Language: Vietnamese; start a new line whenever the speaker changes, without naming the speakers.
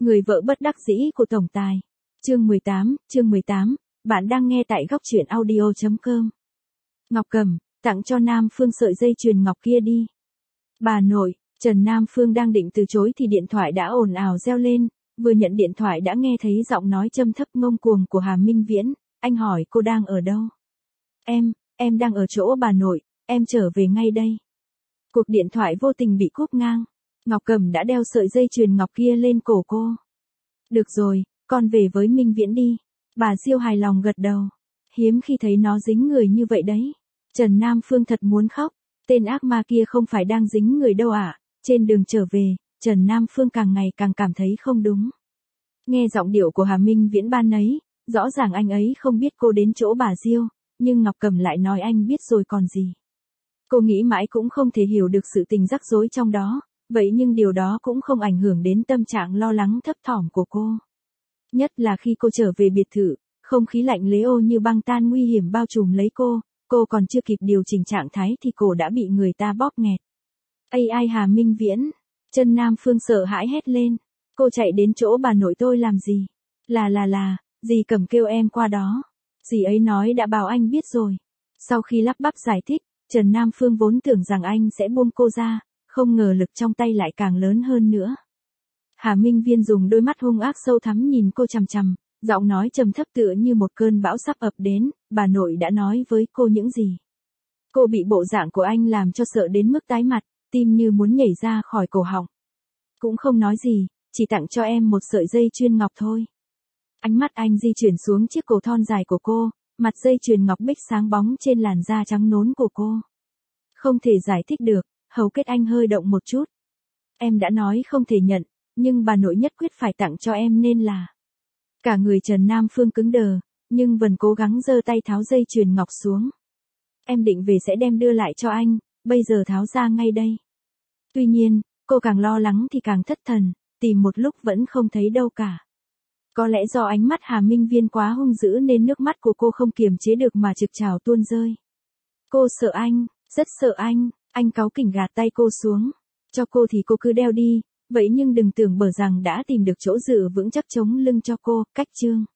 Người vợ bất đắc dĩ của tổng tài. Chương 18, bạn đang nghe tại góc truyện audio.com. Ngọc Cẩm, tặng cho Nam Phương sợi dây chuyền ngọc kia đi. Bà nội, Trần Nam Phương đang định từ chối thì điện thoại đã ồn ào reo lên, vừa nhận điện thoại đã nghe thấy giọng nói trầm thấp ngông cuồng của Hà Minh Viễn, anh hỏi cô đang ở đâu? Em đang ở chỗ bà nội, em trở về ngay đây. Cuộc điện thoại vô tình bị cúp ngang. Ngọc Cẩm đã đeo sợi dây chuyền ngọc kia lên cổ cô. Được rồi, con về với Minh Viễn đi. Bà siêu hài lòng gật đầu. Hiếm khi thấy nó dính người như vậy đấy. Trần Nam Phương thật muốn khóc. Tên ác ma kia không phải đang dính người đâu ạ. Trên đường trở về, Trần Nam Phương càng ngày càng cảm thấy không đúng. Nghe giọng điệu của Hà Minh Viễn ban ấy, rõ ràng anh ấy không biết cô đến chỗ bà Diêu, nhưng Ngọc Cẩm lại nói anh biết rồi còn gì. Cô nghĩ mãi cũng không thể hiểu được sự tình rắc rối trong đó, vậy nhưng điều đó cũng không ảnh hưởng đến tâm trạng lo lắng thấp thỏm của cô. Nhất là khi cô trở về biệt thự, không khí lạnh lẽo như băng tan nguy hiểm bao trùm lấy cô còn chưa kịp điều chỉnh trạng thái thì cổ đã bị người ta bóp nghẹt. Ai Hà Minh Viễn, Trần Nam Phương sợ hãi hét lên, cô chạy đến chỗ bà nội tôi làm gì? Dì Cẩm kêu em qua đó. Dì ấy nói đã bảo anh biết rồi. Sau khi lắp bắp giải thích, Trần Nam Phương vốn tưởng rằng anh sẽ buông cô ra, không ngờ lực trong tay lại càng lớn hơn nữa. Hà Minh Viễn dùng đôi mắt hung ác sâu thẳm nhìn cô chằm chằm, giọng nói trầm thấp tựa như một cơn bão sắp ập đến, bà nội đã nói với cô những gì? Cô bị bộ dạng của anh làm cho sợ đến mức tái mặt, tim như muốn nhảy ra khỏi cổ họng. Cũng không nói gì, chỉ tặng cho em một sợi dây chuyền ngọc thôi. Ánh mắt anh di chuyển xuống chiếc cổ thon dài của cô, mặt dây chuyền ngọc bích sáng bóng trên làn da trắng nón của cô. Không thể giải thích được, hầu kết anh hơi động một chút. Em đã nói không thể nhận, nhưng bà nội nhất quyết phải tặng cho em nên là. Cả người Trần Nam Phương cứng đờ, nhưng vẫn cố gắng giơ tay tháo dây chuyền ngọc xuống. Em định về sẽ đem đưa lại cho anh, bây giờ tháo ra ngay đây. Tuy nhiên, cô càng lo lắng thì càng thất thần, tìm một lúc vẫn không thấy đâu cả. Có lẽ do ánh mắt Hà Minh Viễn quá hung dữ nên nước mắt của cô không kiềm chế được mà trực trào tuôn rơi. Cô sợ anh, rất sợ anh cáu kỉnh gạt tay cô xuống. Cho cô thì cô cứ đeo đi, vậy nhưng đừng tưởng bở rằng đã tìm được chỗ dựa vững chắc chống lưng cho cô, cách chương.